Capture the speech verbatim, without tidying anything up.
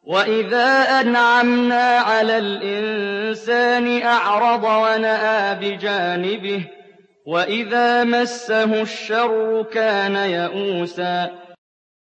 وَإِذَا أَنْعَمْنَا عَلَى الْإِنسَانِ أَعْرَضَ وَنَأَىٰ بِجَانِبِهِ وَإِذَا مَسَّهُ الشَّرُّ كَانَ يَئُوسًا